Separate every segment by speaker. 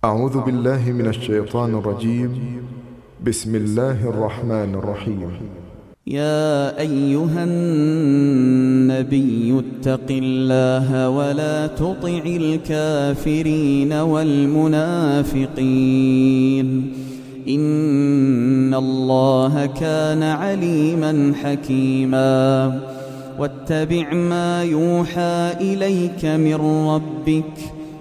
Speaker 1: أعوذ بالله من الشيطان الرجيم. بسم الله الرحمن الرحيم.
Speaker 2: يا أيها النبي اتق الله ولا تطع الكافرين والمنافقين إن الله كان عليما حكيما واتبع ما يوحى إليك من ربك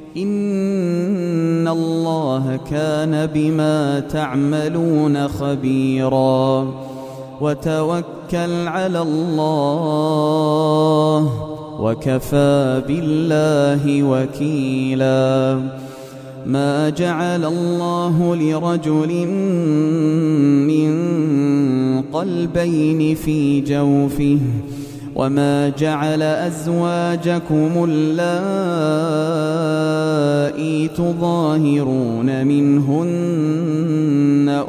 Speaker 2: إن الله كان بما تعملون خبيرا وتوكل على الله وكفى بالله وكيلا ما جعل الله لرجل من قلبين في جوفه وما جعل أزواجكم اللائي تظاهرون منهن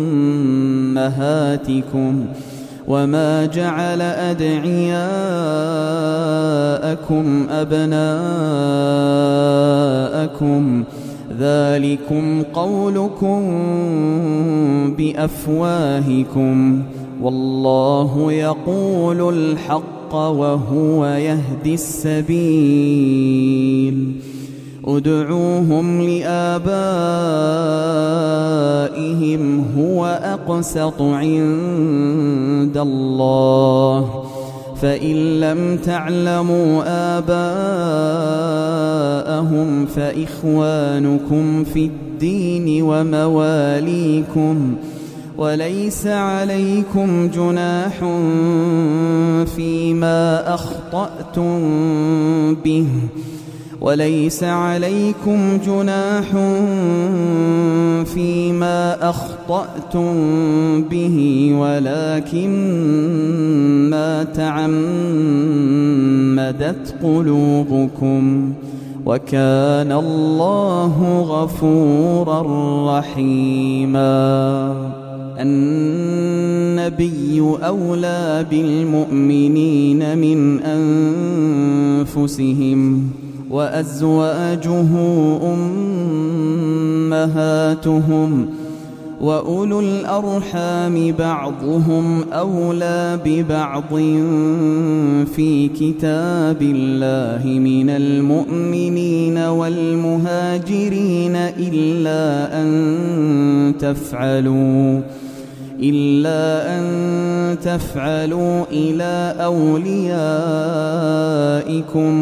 Speaker 2: أمهاتكم وما جعل أدعياءكم أبناءكم ذلكم قولكم بأفواهكم والله يقول الحق وهو يهدي السبيل ادعوهم لآبائهم هو أقسط عند الله فإن لم تعلموا آباءهم فإخوانكم في الدين ومواليكم وليس عليكم جناح فيما أخطأتم به ولكن ما تعمدت قلوبكم وكان الله غفورا رحيما النبي أولى بالمؤمنين من أنفسهم وأزواجه أمهاتهم وأولو الأرحام بعضهم أولى ببعض في كتاب الله من المؤمنين والمهاجرين إلا أن تفعلوا إلى أوليائكم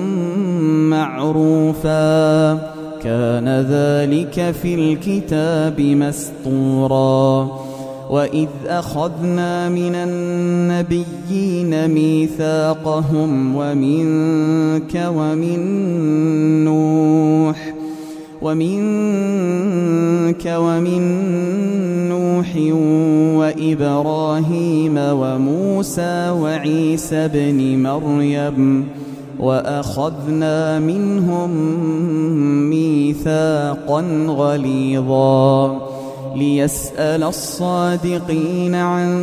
Speaker 2: معروفا كان ذلك في الكتاب مسطورا وإذ أخذنا من النبيين ميثاقهم ومنك ومن نوح وإبراهيم وموسى وعيسى بن مريم وأخذنا منهم ميثاقا غليظا ليسأل الصادقين عن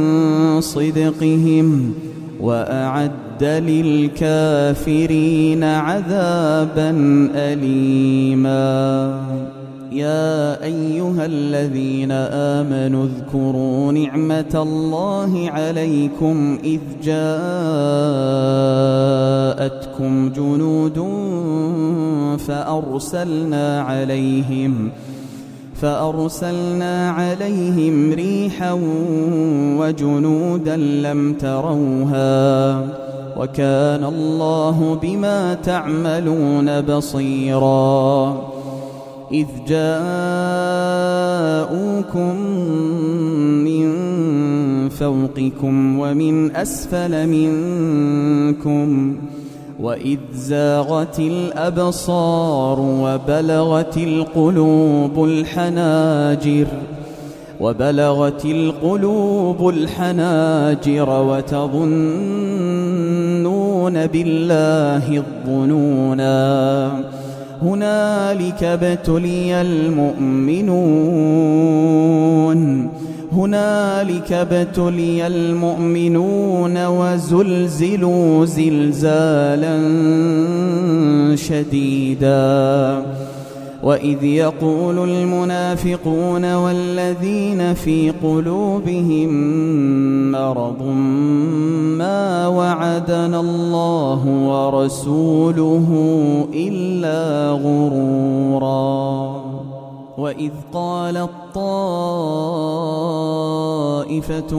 Speaker 2: صدقهم وأعد للكافرين عذابا أليما يا أيها الذين آمنوا اذكروا نعمة الله عليكم إذ جاءتكم جنود فأرسلنا عليهم ريحا وجنودا لم تروها وكان الله بما تعملون بصيرا إذ جاءوكم من فوقكم ومن أسفل منكم وإذ زاغت الأبصار وبلغت القلوب الحناجر وتظنون بالله الظنونا هنالك ابتلي المؤمنون وزلزلوا زلزالا شديدا وإذ يقول المنافقون والذين في قلوبهم مرض ما وعدنا الله ورسوله إلا غرورا. وإذ قالت طائفة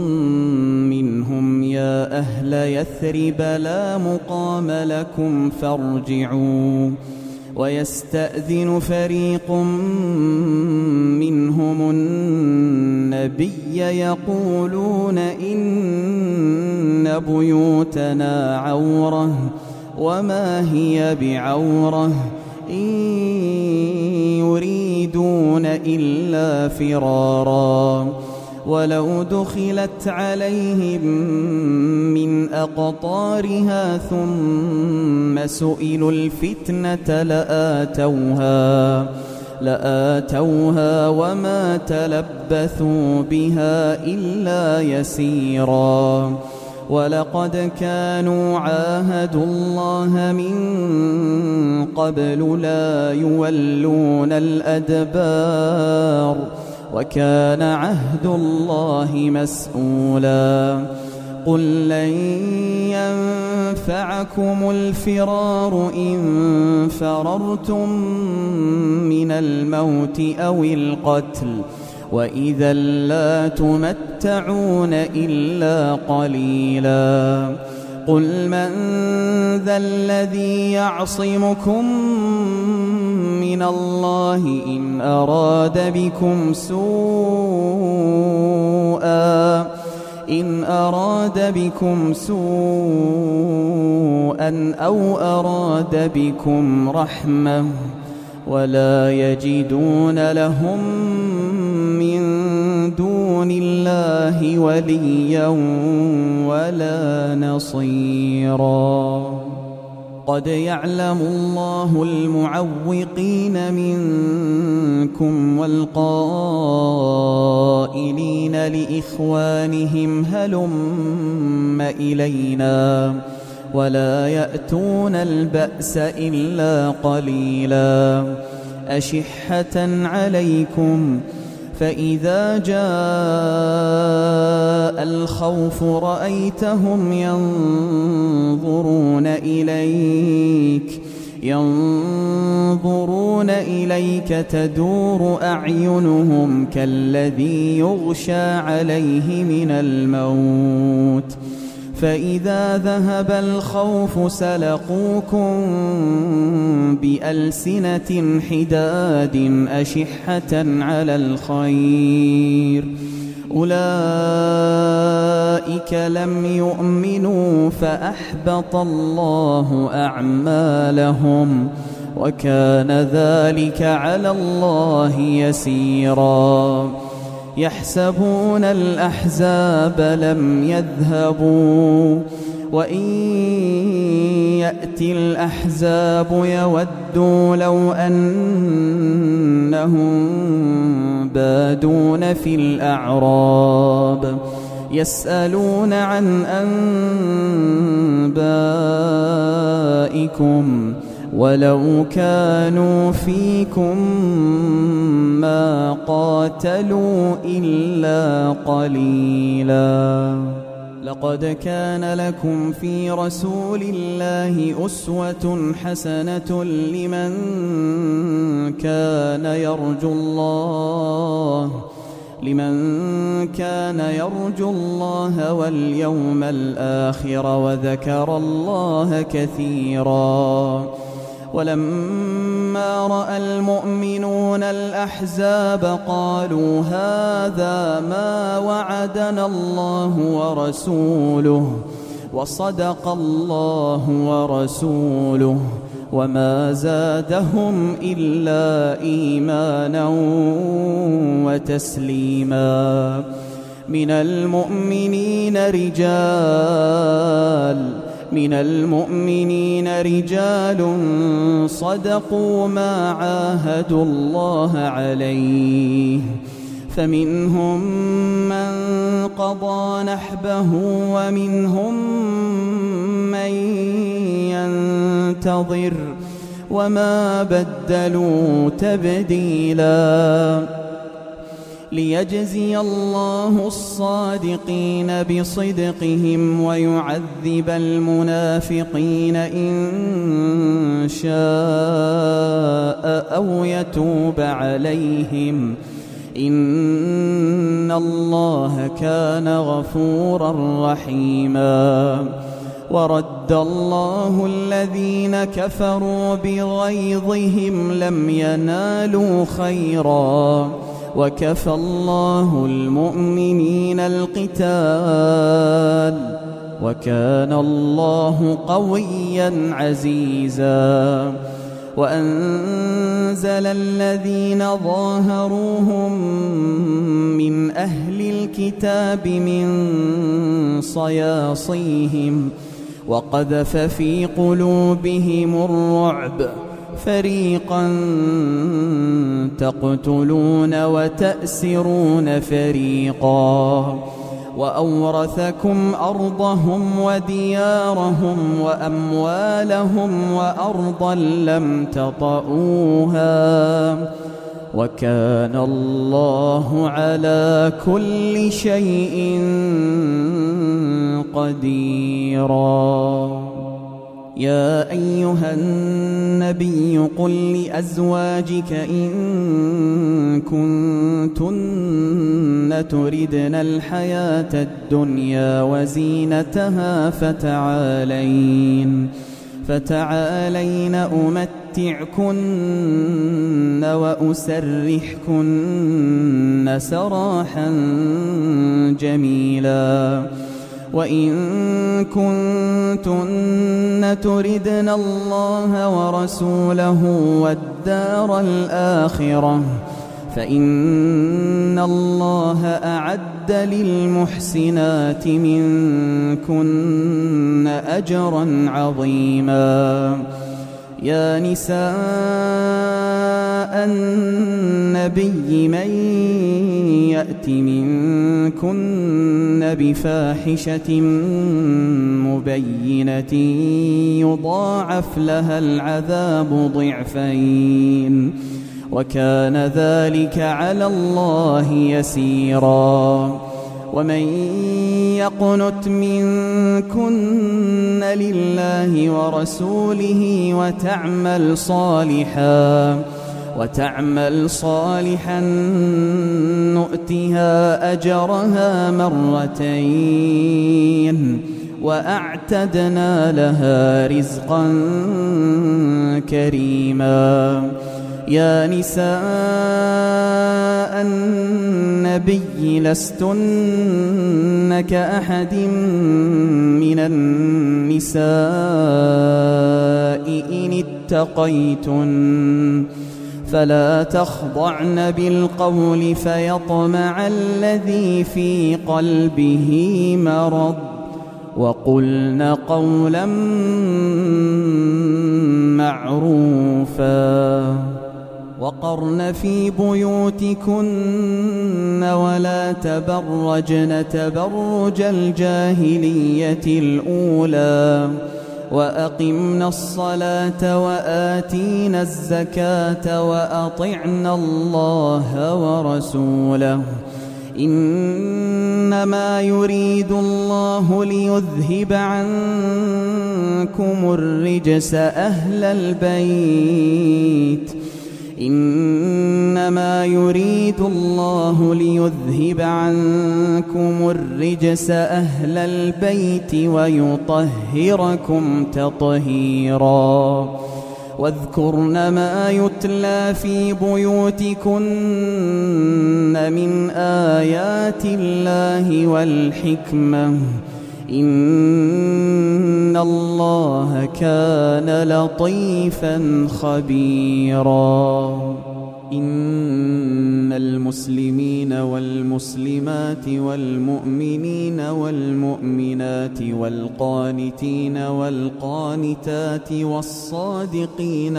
Speaker 2: منهم يا أهل يثرب لا مقام لكم فارجعوا ويستأذن فريق منهم النبي يقولون إن بيوتنا عورة وما هي بعورة إن يريدون إلا فرارا ولو دخلت عليهم من أقطارها ثم سئلوا الفتنة لآتوها وما تلبثوا بها إلا يسيرا. ولقد كانوا عاهدوا الله من قبل لا يولون الأدبار وكان عهد الله مسؤولا. قل لن ينفعكم الفرار إن فررتم من الموت أو القتل وإذا لا تمتعون إلا قليلا. قل من ذا الذي يعصمكم من الله إن أراد بكم سوءا أو أراد بكم رحمة ولا يجدون لهم من دون الله وليا ولا نصيرا. قد يعلم الله المعوقين منكم والقائلين لإخوانهم هلم إلينا ولا يأتون البأس إلا قليلا أشحة عليكم فإذا جاء الخوف رأيتهم ينظرون إليك تدور أعينهم كالذي يغشى عليه من الموت فإذا ذهب الخوف سلقوكم بألسنة حداد أشحة على الخير أولئك لم يؤمنوا فأحبط الله أعمالهم وكان ذلك على الله يسيرا. يحسبون الأحزاب لم يذهبوا وإن يأتي الأحزاب يودوا لو أنهم بادون في الأعراب يسألون عن أنبائكم ولو كانوا فيكم ما قاتلوا إلا قليلا. لقد كان لكم في رسول الله أسوة حسنة لمن كان يرجو الله واليوم الآخر وذكر الله كثيرا. ولما رأى المؤمنون الأحزاب قالوا هذا ما وعدنا الله ورسوله وصدق الله ورسوله وما زادهم إلا إيمانا وتسليما. من المؤمنين رجال صدقوا ما عاهدوا الله عليه فمنهم من قضى نحبه ومنهم من ينتظر وما بدلوا تبديلا ليجزي الله الصادقين بصدقهم ويعذب المنافقين إن شاء أو يتوب عليهم إن الله كان غفورا رحيما ورد الله الذين كفروا بغيظهم لم ينالوا خيرا وكفى الله المؤمنين القتال وكان الله قويا عزيزا وأنزل الذين ظاهروهم من أهل الكتاب من صياصيهم وقذف في قلوبهم الرعب فريقا تقتلون وتأسرون فريقا وأورثكم أرضهم وديارهم وأموالهم وأرضا لم تطئوها وكان الله على كل شيء قديرا يا أيها النبي قل لأزواجك إن كنتن تردن الحياة الدنيا وزينتها فتعالين أمتعكن وأسرحكن سراحا جميلا وإن كنتن تردن الله ورسوله والدار الآخرة فإن الله أعد للمحسنات منكن أجرا عظيما يا نساء النبي من يأت منكن بفاحشة مبينة يضاعف لها العذاب ضعفين وكان ذلك على الله يسيرا ومن يقنت منكن لله ورسوله وتعمل صالحا نؤتها أجرها مرتين وأعتدنا لها رزقا كريما يا نساء النبي لستن كأحد من النساء إن اتقيتن فلا تخضعن بالقول فيطمع الذي في قلبه مرض وقلن قولا معروفا وقرن في بيوتكن ولا تبرجن تبرج الجاهلية الأولى وأقمنا الصلاة وآتينا الزكاة وأطعنا الله ورسوله إنما يريد الله ليذهب عنكم الرجس أهل البيت إنما يريد الله ليذهب عنكم الرجس أهل البيت ويطهركم تطهيرا واذكرن ما يتلى في بيوتكن من آيات الله والحكمة إن الله كان لطيفا خبيرا إن المسلمين والمسلمات والمؤمنين والمؤمنات والقانتين والقانتات والصادقين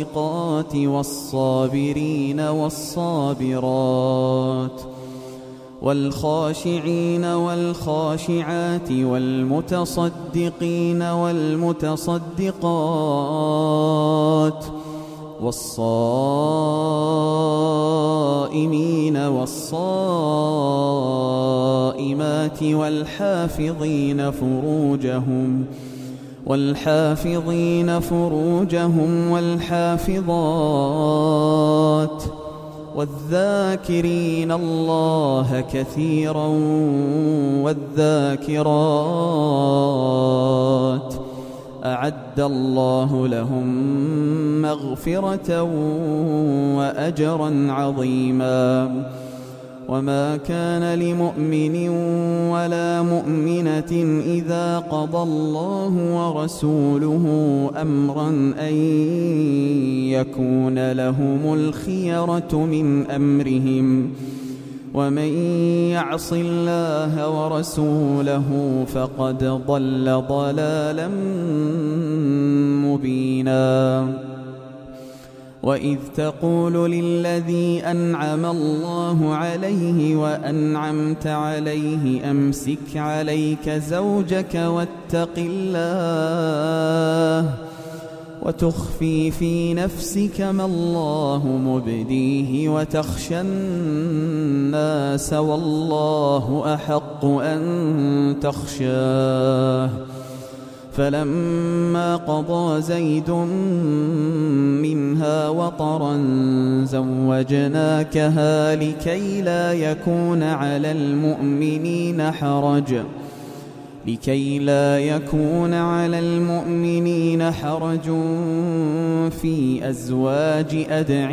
Speaker 2: والصادقات والصابرين والصابرات والخاشعين والخاشعات والمتصدقين والمتصدقات والصائمين والصائمات والحافظين فروجهم والحافظات والذاكرين الله كثيرا والذاكرات أعد الله لهم مغفرة وأجرا عظيما. وما كان لمؤمن ولا مؤمنة إذا قضى الله ورسوله أمرا أن يكون لهم الخيرة من أمرهم ومن يعص الله ورسوله فقد ضل ضلالا مبينا. وإذ تقول للذي أنعم الله عليه وأنعمت عليه أمسك عليك زوجك واتق الله وتخفي في نفسك ما الله مبديه وتخشى الناس والله أحق أن تخشاه فلما قضى زيد منها وطرا زوجناكها لكي لا يكون على المؤمنين حرج في أزواج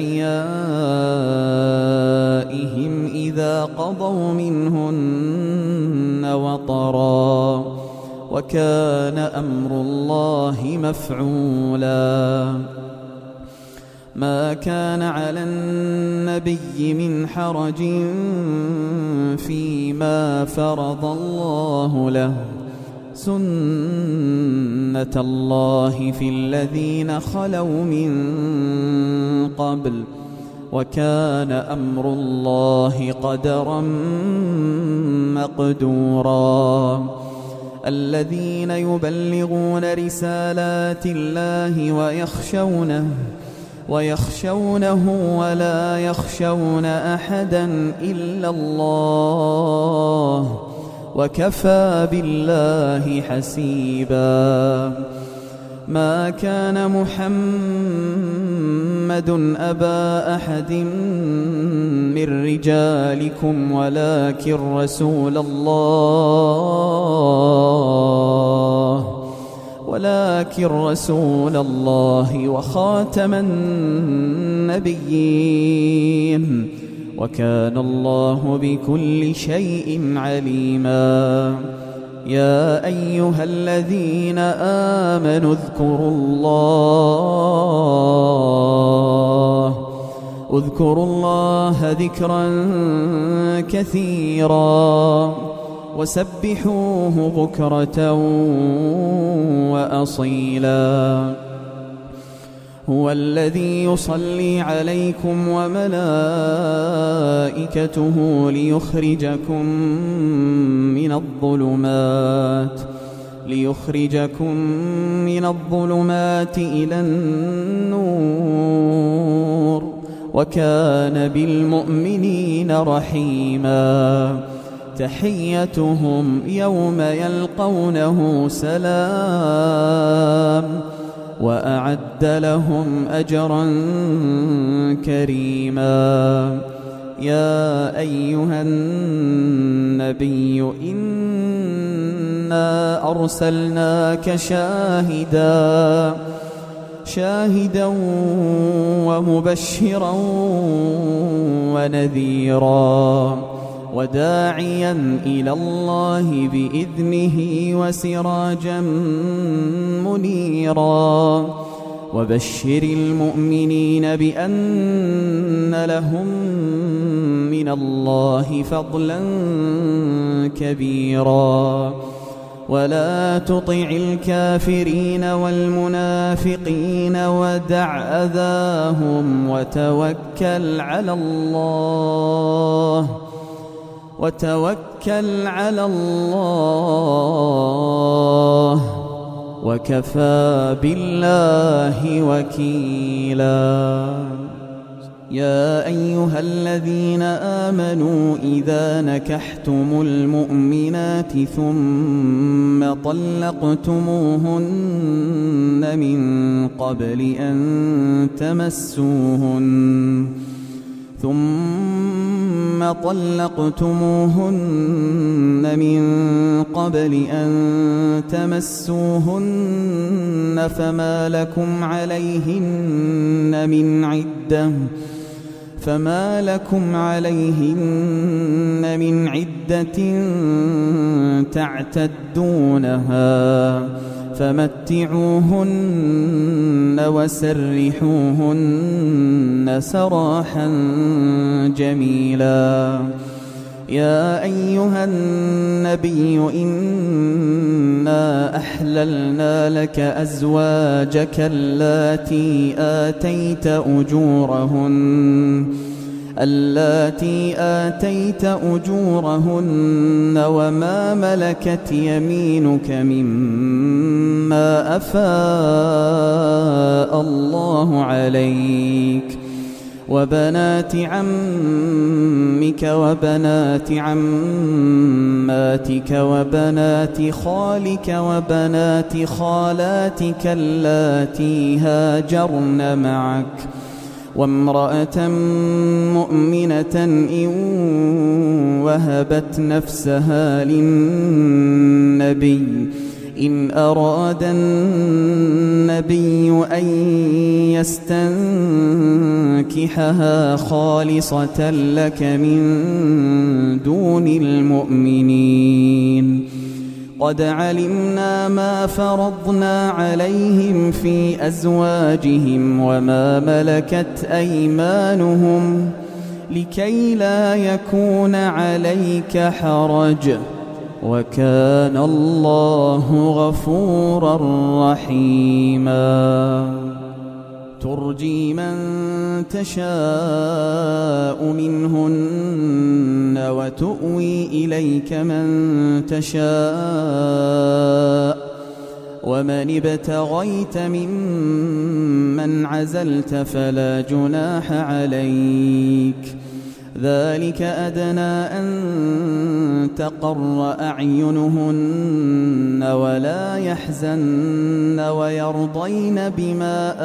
Speaker 2: أدعيائهم إذا قضوا منهن وطرا وكان أمر الله مفعولا. ما كان على النبي من حرج فيما فرض الله له سنة الله في الذين خلوا من قبل وكان أمر الله قدرا مقدورا. الذين يبلغون رسالات الله ويخشونه ولا يخشون أحدا إلا الله وكفى بالله حسيبا. ما كان محمد أبا أحد من رجالكم ولكن رسول الله وخاتم النبيين وكان الله بكل شيء عليما. يا أيها الذين آمنوا اذكروا الله ذكرا كثيرا وسبحوه بكرة وأصيلا. هو الذي يصلي عليكم وملائكته ليخرجكم من الظلمات إلى النور وكان بالمؤمنين رحيما. تحيتهم يوم يلقونه سلام وأعد لهم أجرا كريما. يا أيها النبي إنا أرسلناك شاهدا ومبشرا ونذيرا وداعيا إلى الله بإذنه وسراجا منيرا. وبشر المؤمنين بأن لهم من الله فضلا كبيرا. ولا تطع الكافرين والمنافقين ودع أذاهم وتوكل وتوكل على الله وكفى بالله وكيلا. يا أيها الذين آمنوا إذا نكحتم المؤمنات ثم طلقتموهن من قبل أن تمسوهن فما لكم عليهن من عدة تعتدونها فمتعوهن وسرحوهن سراحا جميلا. يا أيها النبي إنا أحللنا لك أزواجك اللاتي آتيت أجورهن وما ملكت يمينك مما أفاء الله عليك وبنات عمك وبنات عماتك وبنات خالك وبنات خالاتك اللاتي هاجرن معك وامرأة مؤمنة إن وهبت نفسها للنبي إن أراد النبي أن يستنكحها خالصة لك من دون المؤمنين. قد علمنا ما فرضنا عليهم في أزواجهم وما ملكت أيمانهم لكي لا يكون عليك حرج وكان الله غفورا رحيما. ترجي من تشاء منهن وتؤوي إليك من تشاء ومن ابتغيت ممن عزلت فلا جناح عليك ذلك أدنى أن تقر أعينهن ولا يحزن ويرضين بما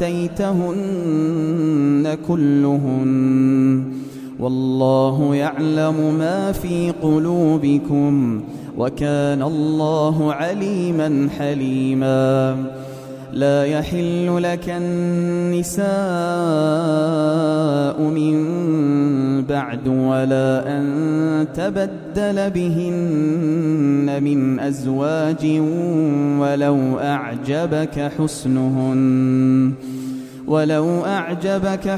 Speaker 2: آتيتهن كلهن والله يعلم ما في قلوبكم وكان الله عليما حليما. لا يحل لك النساء من بعد ولا أن تبدل بهن من أزواج ولو أعجبك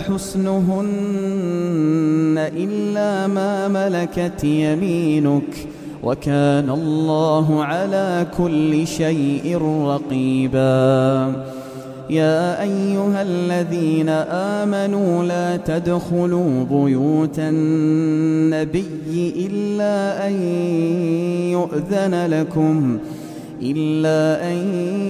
Speaker 2: حسنهن إلا ما ملكت يمينك وكان الله على كل شيء رقيبا. يا أيها الذين آمنوا لا تدخلوا بيوت النبي إلا أن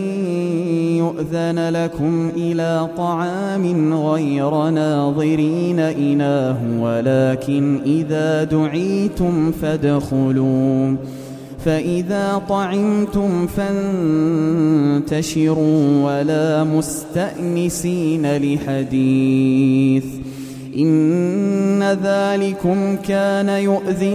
Speaker 2: يؤذن لكم إلى طعام غير ناظرين إناه ولكن إذا دعيتم فادخلوا فإذا طعمتم فانتشروا ولا مستأنسين لحديث إن ذلكم كان يؤذي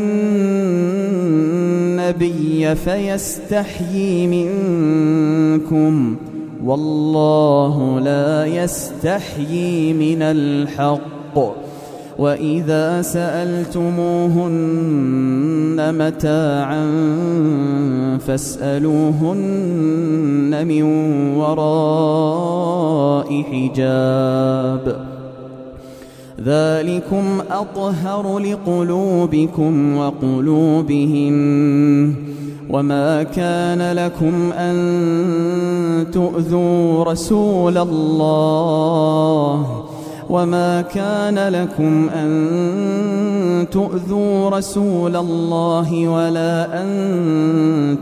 Speaker 2: النبي فيستحيي منكم والله لا يستحيي من الحق. وإذا سألتموهن متاعا فاسألوهن من وراء حجاب ذلكم أطهر لقلوبكم وقلوبهم. وما كان لكم أن تؤذوا رسول الله وما كان لكم أن تؤذوا رسول الله ولا أن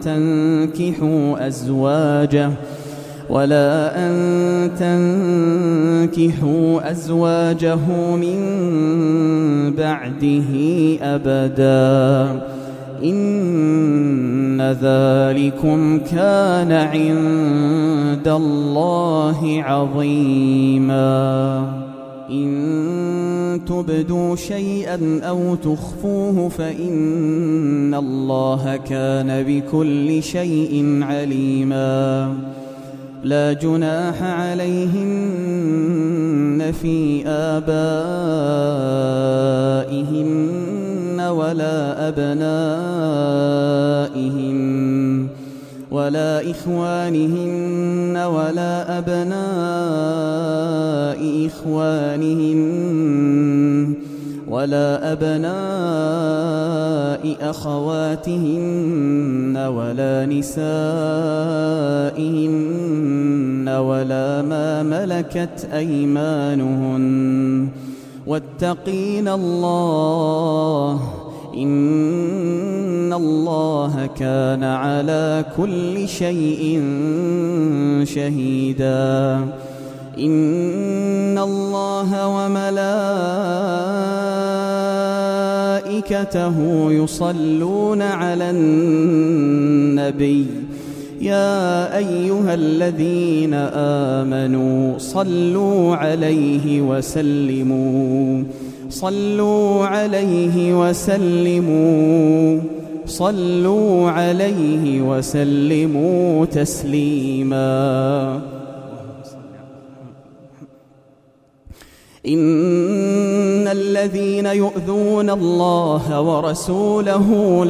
Speaker 2: تنكحوا أزواجه من بعده أبدا إن ذلكم كان عند الله عظيما إن تبدوا شيئا أو تخفوه فإن الله كان بكل شيء عليما لا جناح عليهن في آبائهن ولا أبنائهن ولا إخوانهن ولا أبناء إخوانهن ولا أبناء أخواتهن ولا نسائهن ولا ما ملكت أيمانهن واتقين الله إن الله كان على كل شيء شهيدا إن الله وملائكته يصلون على النبي يا أيها الذين آمنوا صلوا عليه وسلموا تسليما إن الذين يؤذون الله ورسوله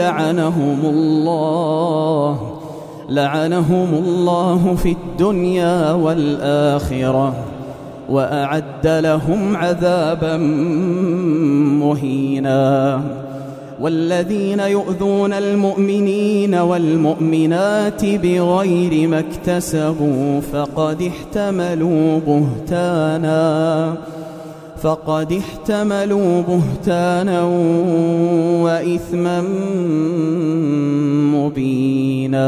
Speaker 2: لعنهم الله في الدنيا والآخرة وأعد لهم عذابا مهينا والذين يؤذون المؤمنين والمؤمنات بغير ما اكتسبوا فقد احتملوا بهتانا وإثما مبينا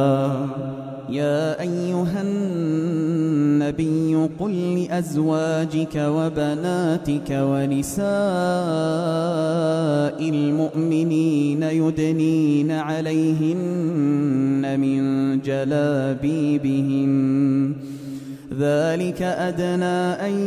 Speaker 2: يا أيها النبي قل لأزواجك وبناتك ونساء المؤمنين يدنين عليهن من جلابيبهن ذلك أدنى أن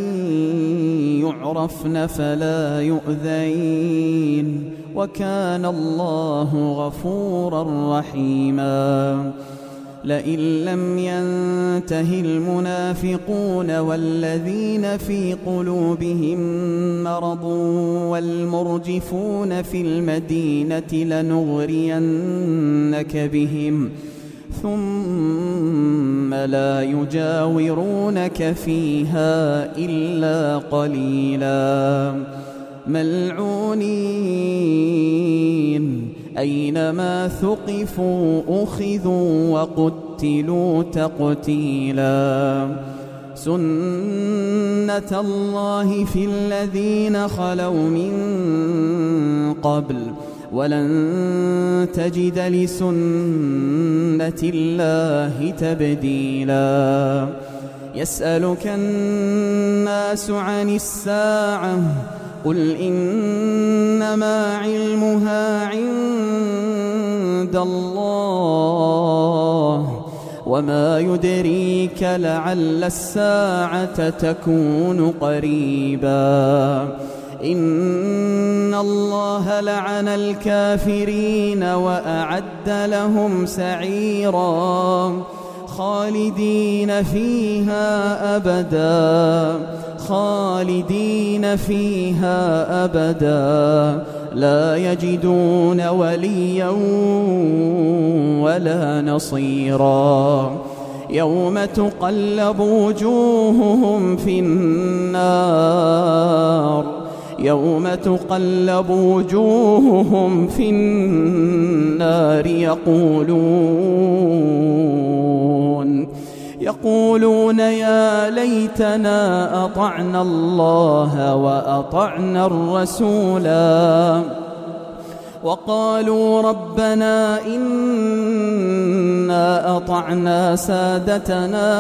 Speaker 2: يعرفن فلا يؤذين وكان الله غفورا رحيما لئن لم ينته المنافقون والذين في قلوبهم مرض والمرجفون في المدينة لنغرينك بهم ثم لا يجاورونك فيها إلا قليلا ملعونين أينما ثقفوا أخذوا وقتلوا تقتيلا سنة الله في الذين خلوا من قبل ولن تجد لسنة الله تبديلا يسألك الناس عن الساعة قل إنما علمها عند الله وما يدريك لعل الساعة تكون قريبا إن الله لعن الكافرين وأعد لهم سعيرا خالدين فيها أبدا لا يجدون وليا ولا نصيرا يوم تقلب وجوههم في يقولون يا ليتنا أطعنا الله وأطعنا الرسولا وقالوا ربنا إنا أطعنا سادتنا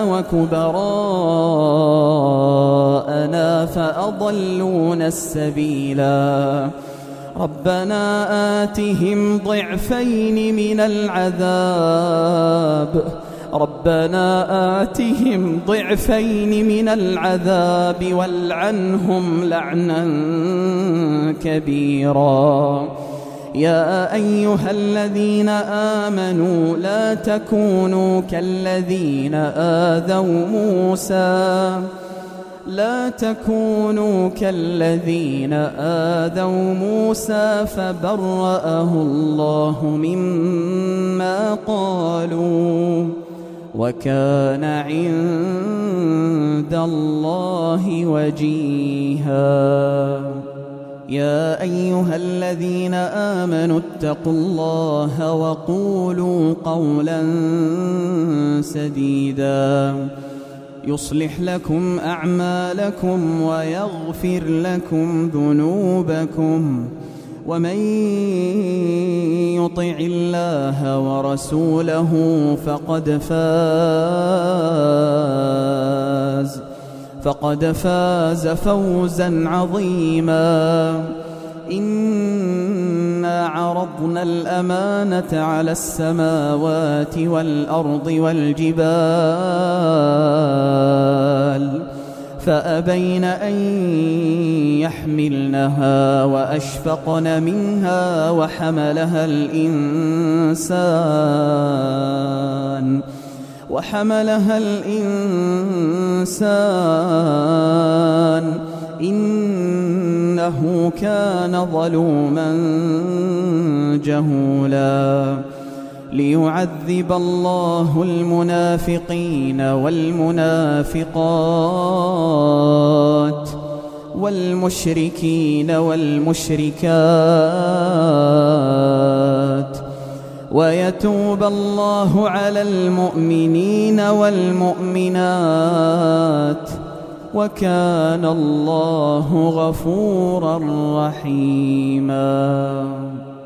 Speaker 2: وكبراءنا فأضلونا السبيلا ربنا آتهم ضعفين من العذاب والعنهم لعنا كبيرا يا أيها الذين آمنوا لا تكونوا كالذين آذوا موسى فبرأه الله مما قالوا وكان عند الله وجيها يا أيها الذين آمنوا اتقوا الله وقولوا قولا سديدا يصلح لكم أعمالكم ويغفر لكم ذنوبكم ومن يطع الله ورسوله فقد فاز فوزا عظيما إنا عرضنا الأمانة على السماوات والأرض والجبال فأبين أن يحملنها وأشفقن منها وحملها الإنسان إنه كان ظلوما جهولا ليعذب الله المنافقين والمنافقات والمشركين والمشركات ويتوب الله على المؤمنين والمؤمنات وكان الله غفورا رحيما.